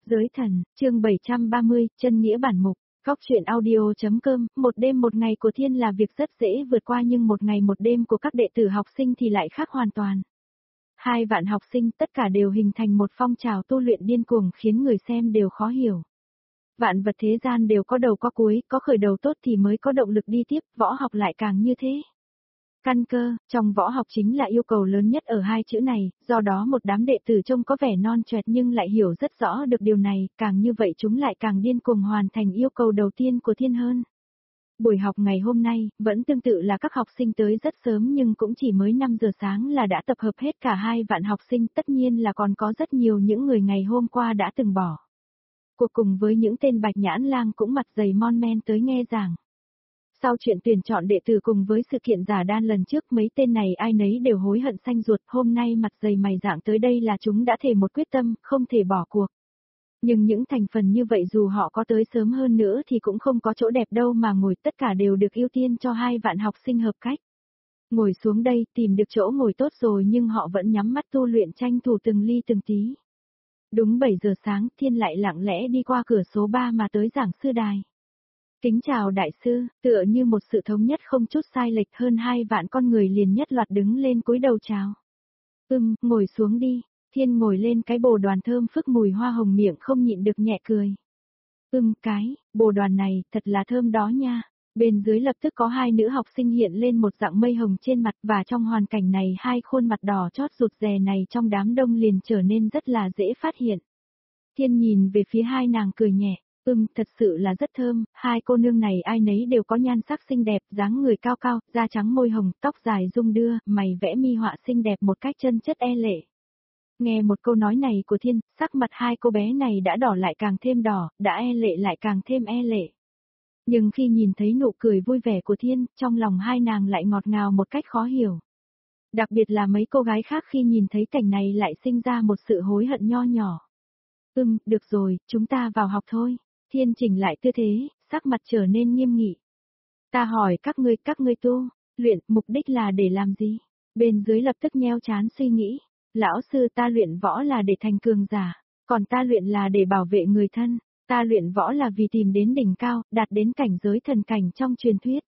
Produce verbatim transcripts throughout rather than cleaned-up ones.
Giới thần, chương bảy trăm ba mươi, chân nghĩa bản mục. Góc truyện audio.com, một đêm một ngày của Thiên là việc rất dễ vượt qua nhưng một ngày một đêm của các đệ tử học sinh thì lại khác hoàn toàn. Hai vạn học sinh tất cả đều hình thành một phong trào tu luyện điên cuồng khiến người xem đều khó hiểu. Vạn vật thế gian đều có đầu có cuối, có khởi đầu tốt thì mới có động lực đi tiếp, võ học lại càng như thế. Căn cơ, trong võ học chính là yêu cầu lớn nhất ở hai chữ này, do đó một đám đệ tử trông có vẻ non choẹt nhưng lại hiểu rất rõ được điều này, càng như vậy chúng lại càng điên cuồng hoàn thành yêu cầu đầu tiên của Thiên hơn. Buổi học ngày hôm nay, vẫn tương tự là các học sinh tới rất sớm nhưng cũng chỉ mới năm giờ sáng là đã tập hợp hết cả hai vạn học sinh, tất nhiên là còn có rất nhiều những người ngày hôm qua đã từng bỏ. Cuộc cùng với những tên bạch nhãn lang cũng mặt dày mon men tới nghe giảng. Sau chuyện tuyển chọn đệ tử cùng với sự kiện giả đan lần trước mấy tên này ai nấy đều hối hận xanh ruột, hôm nay mặt dày mày rạng tới đây là chúng đã thề một quyết tâm, không thể bỏ cuộc. Nhưng những thành phần như vậy dù họ có tới sớm hơn nữa thì cũng không có chỗ đẹp đâu mà ngồi, tất cả đều được ưu tiên cho hai vạn học sinh hợp cách. Ngồi xuống đây tìm được chỗ ngồi tốt rồi nhưng họ vẫn nhắm mắt tu luyện tranh thủ từng ly từng tí. Đúng bảy giờ sáng Thiên lại lặng lẽ đi qua cửa số ba mà tới giảng sư đài. Kính chào đại sư, tựa như một sự thống nhất không chút sai lệch, hơn hai vạn con người liền nhất loạt đứng lên cúi đầu chào. Ừm, ngồi xuống đi. Thiên ngồi lên cái bồ đoàn thơm phức mùi hoa hồng, miệng không nhịn được nhẹ cười. Ừm, cái, bồ đoàn này, thật là thơm đó nha. Bên dưới lập tức có hai nữ học sinh hiện lên một dạng mây hồng trên mặt, và trong hoàn cảnh này hai khuôn mặt đỏ chót rụt rè này trong đám đông liền trở nên rất là dễ phát hiện. Thiên nhìn về phía hai nàng cười nhẹ. Ừm, thật sự là rất thơm, hai cô nương này ai nấy đều có nhan sắc xinh đẹp, dáng người cao cao, da trắng môi hồng, tóc dài rung đưa, mày vẽ mi họa xinh đẹp một cách chân chất e lệ. Nghe một câu nói này của Thiên, sắc mặt hai cô bé này đã đỏ lại càng thêm đỏ, đã e lệ lại càng thêm e lệ. Nhưng khi nhìn thấy nụ cười vui vẻ của Thiên, trong lòng hai nàng lại ngọt ngào một cách khó hiểu. Đặc biệt là mấy cô gái khác khi nhìn thấy cảnh này lại sinh ra một sự hối hận nho nhỏ. Ừm, được rồi, chúng ta vào học thôi. Thiên chỉnh lại tư thế, sắc mặt trở nên nghiêm nghị. Ta hỏi các ngươi, các ngươi tu, luyện, mục đích là để làm gì? Bên dưới lập tức nheo chán suy nghĩ. Lão sư, ta luyện võ là để thành cường giả, còn ta luyện là để bảo vệ người thân. Ta luyện võ là vì tìm đến đỉnh cao, đạt đến cảnh giới thần cảnh trong truyền thuyết.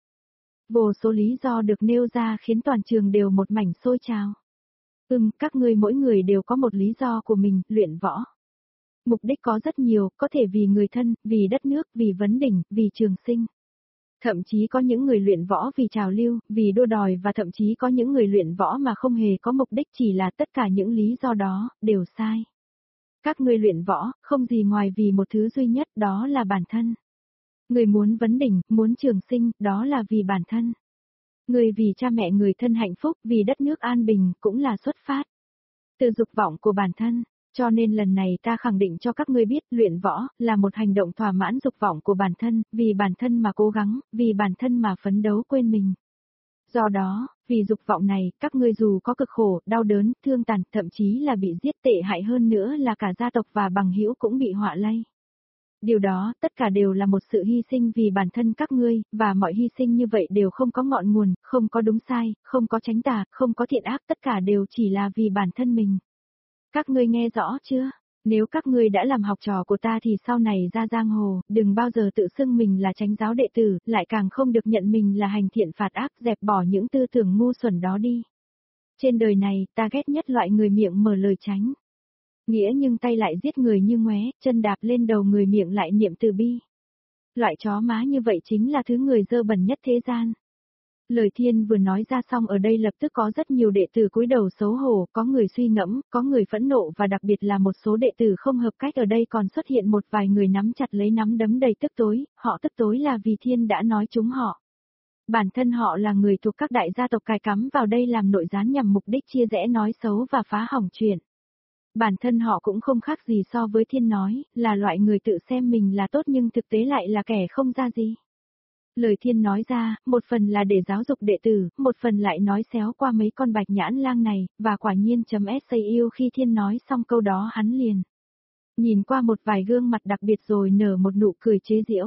Vô số lý do được nêu ra khiến toàn trường đều một mảnh sôi trào. Ừm, các ngươi mỗi người đều có một lý do của mình, luyện võ. Mục đích có rất nhiều, có thể vì người thân, vì đất nước, vì vấn đỉnh, vì trường sinh. Thậm chí có những người luyện võ vì trào lưu, vì đua đòi và thậm chí có những người luyện võ mà không hề có mục đích, chỉ là tất cả những lý do đó, đều sai. Các người luyện võ, không gì ngoài vì một thứ duy nhất, đó là bản thân. Người muốn vấn đỉnh, muốn trường sinh, đó là vì bản thân. Người vì cha mẹ người thân hạnh phúc, vì đất nước an bình, cũng là xuất phát từ dục vọng của bản thân. Cho nên lần này ta khẳng định cho các ngươi biết, luyện võ là một hành động thỏa mãn dục vọng của bản thân, vì bản thân mà cố gắng, vì bản thân mà phấn đấu quên mình. Do đó, vì dục vọng này, các ngươi dù có cực khổ, đau đớn, thương tàn, thậm chí là bị giết, tệ hại hơn nữa là cả gia tộc và bằng hữu cũng bị họa lây. Điều đó, tất cả đều là một sự hy sinh vì bản thân các ngươi, và mọi hy sinh như vậy đều không có ngọn nguồn, không có đúng sai, không có chánh tà, không có thiện ác, tất cả đều chỉ là vì bản thân mình. Các ngươi nghe rõ chưa? Nếu các ngươi đã làm học trò của ta thì sau này ra giang hồ, đừng bao giờ tự xưng mình là chánh giáo đệ tử, lại càng không được nhận mình là hành thiện phạt ác, dẹp bỏ những tư tưởng ngu xuẩn đó đi. Trên đời này, ta ghét nhất loại người miệng mở lời tránh nghĩa nhưng tay lại giết người như ngoé, chân đạp lên đầu người miệng lại niệm từ bi. Loại chó má như vậy chính là thứ người dơ bẩn nhất thế gian. Lời Thiên vừa nói ra xong ở đây lập tức có rất nhiều đệ tử cúi đầu xấu hổ, có người suy ngẫm, có người phẫn nộ và đặc biệt là một số đệ tử không hợp cách ở đây còn xuất hiện một vài người nắm chặt lấy nắm đấm đầy tức tối, họ tức tối là vì Thiên đã nói chúng họ. Bản thân họ là người thuộc các đại gia tộc cài cắm vào đây làm nội gián nhằm mục đích chia rẽ nói xấu và phá hỏng chuyện. Bản thân họ cũng không khác gì so với Thiên nói, là loại người tự xem mình là tốt nhưng thực tế lại là kẻ không ra gì. Lời Thiên nói ra, một phần là để giáo dục đệ tử, một phần lại nói xéo qua mấy con bạch nhãn lang này, và quả nhiên chấm yêu khi Thiên nói xong câu đó hắn liền nhìn qua một vài gương mặt đặc biệt rồi nở một nụ cười chế giễu.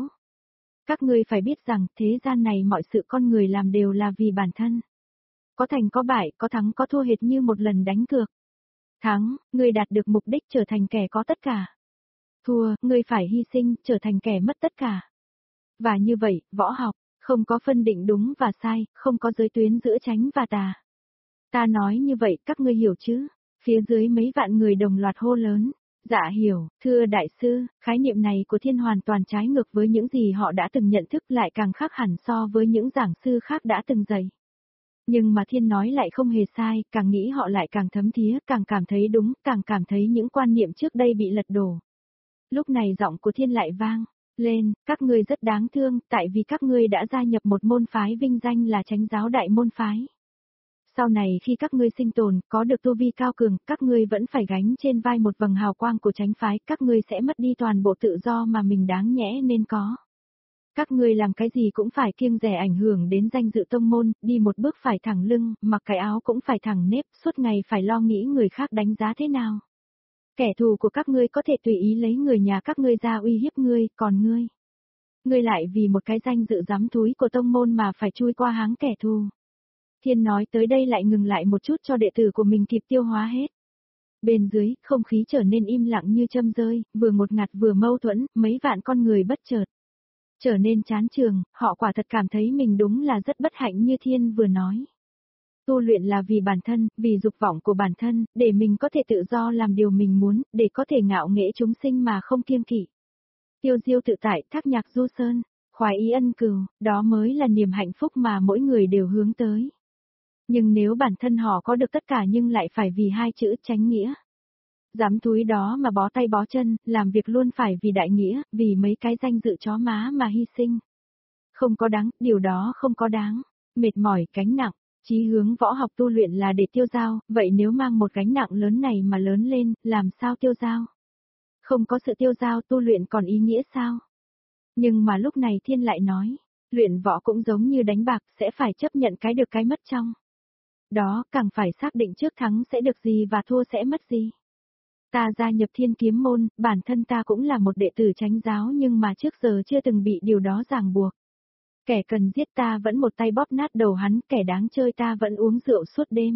Các ngươi phải biết rằng, thế gian này mọi sự con người làm đều là vì bản thân. Có thành có bại, có thắng có thua hệt như một lần đánh cược. Thắng, ngươi đạt được mục đích trở thành kẻ có tất cả. Thua, ngươi phải hy sinh, trở thành kẻ mất tất cả. Và như vậy, võ học, không có phân định đúng và sai, không có giới tuyến giữa chánh và tà. Ta nói như vậy, các ngươi hiểu chứ? Phía dưới mấy vạn người đồng loạt hô lớn. Dạ hiểu, thưa đại sư, khái niệm này của thiên hoàn toàn trái ngược với những gì họ đã từng nhận thức, lại càng khác hẳn so với những giảng sư khác đã từng dạy. Nhưng mà thiên nói lại không hề sai, càng nghĩ họ lại càng thấm thía, càng cảm thấy đúng, càng cảm thấy những quan niệm trước đây bị lật đổ. Lúc này giọng của thiên lại vang lên, các ngươi rất đáng thương, tại vì các ngươi đã gia nhập một môn phái vinh danh là Chánh giáo đại môn phái. Sau này khi các ngươi sinh tồn, có được tu vi cao cường, các ngươi vẫn phải gánh trên vai một vầng hào quang của chánh phái, các ngươi sẽ mất đi toàn bộ tự do mà mình đáng nhẽ nên có. Các ngươi làm cái gì cũng phải kiêng dè ảnh hưởng đến danh dự tông môn, đi một bước phải thẳng lưng, mặc cái áo cũng phải thẳng nếp, suốt ngày phải lo nghĩ người khác đánh giá thế nào. Kẻ thù của các ngươi có thể tùy ý lấy người nhà các ngươi ra uy hiếp ngươi, còn ngươi. Ngươi lại vì một cái danh dự dám thúi của tông môn mà phải chui qua háng kẻ thù. Thiên nói tới đây lại ngừng lại một chút cho đệ tử của mình kịp tiêu hóa hết. Bên dưới, không khí trở nên im lặng như châm rơi, vừa ngột ngạt vừa mâu thuẫn, mấy vạn con người bất chợt trở nên chán trường, họ quả thật cảm thấy mình đúng là rất bất hạnh như Thiên vừa nói. Tu luyện là vì bản thân, vì dục vọng của bản thân, để mình có thể tự do làm điều mình muốn, để có thể ngạo nghễ chúng sinh mà không kiêng kỵ. Tiêu diêu tự tại, thác nhạc du sơn, khoái ý ân cừu, đó mới là niềm hạnh phúc mà mỗi người đều hướng tới. Nhưng nếu bản thân họ có được tất cả nhưng lại phải vì hai chữ chánh nghĩa. Dám túi đó mà bó tay bó chân, làm việc luôn phải vì đại nghĩa, vì mấy cái danh dự chó má mà hy sinh. Không có đáng, điều đó không có đáng. Mệt mỏi, gánh nặng, chí hướng võ học tu luyện là để tiêu dao, vậy nếu mang một gánh nặng lớn này mà lớn lên, làm sao tiêu dao? Không có sự tiêu dao tu luyện còn ý nghĩa sao? Nhưng mà lúc này Thiên lại nói, luyện võ cũng giống như đánh bạc, sẽ phải chấp nhận cái được cái mất trong. Đó, càng phải xác định trước thắng sẽ được gì và thua sẽ mất gì. Ta gia nhập Thiên Kiếm môn, bản thân ta cũng là một đệ tử Chánh giáo nhưng mà trước giờ chưa từng bị điều đó ràng buộc. Kẻ cần giết ta vẫn một tay bóp nát đầu hắn, kẻ đáng chơi ta vẫn uống rượu suốt đêm.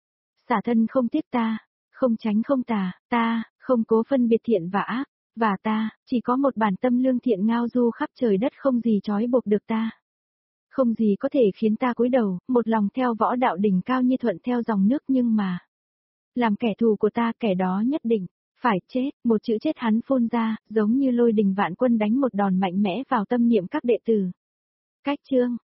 Xả thân không tiếc ta, không tránh không tà, ta, không cố phân biệt thiện và ác, và ta, chỉ có một bản tâm lương thiện ngao du khắp trời đất, không gì trói buộc được ta. Không gì có thể khiến ta cúi đầu, một lòng theo võ đạo đỉnh cao như thuận theo dòng nước, nhưng mà làm kẻ thù của ta, kẻ đó nhất định phải chết. Một chữ chết hắn phun ra, giống như lôi đình vạn quân đánh một đòn mạnh mẽ vào tâm niệm các đệ tử. Cách chương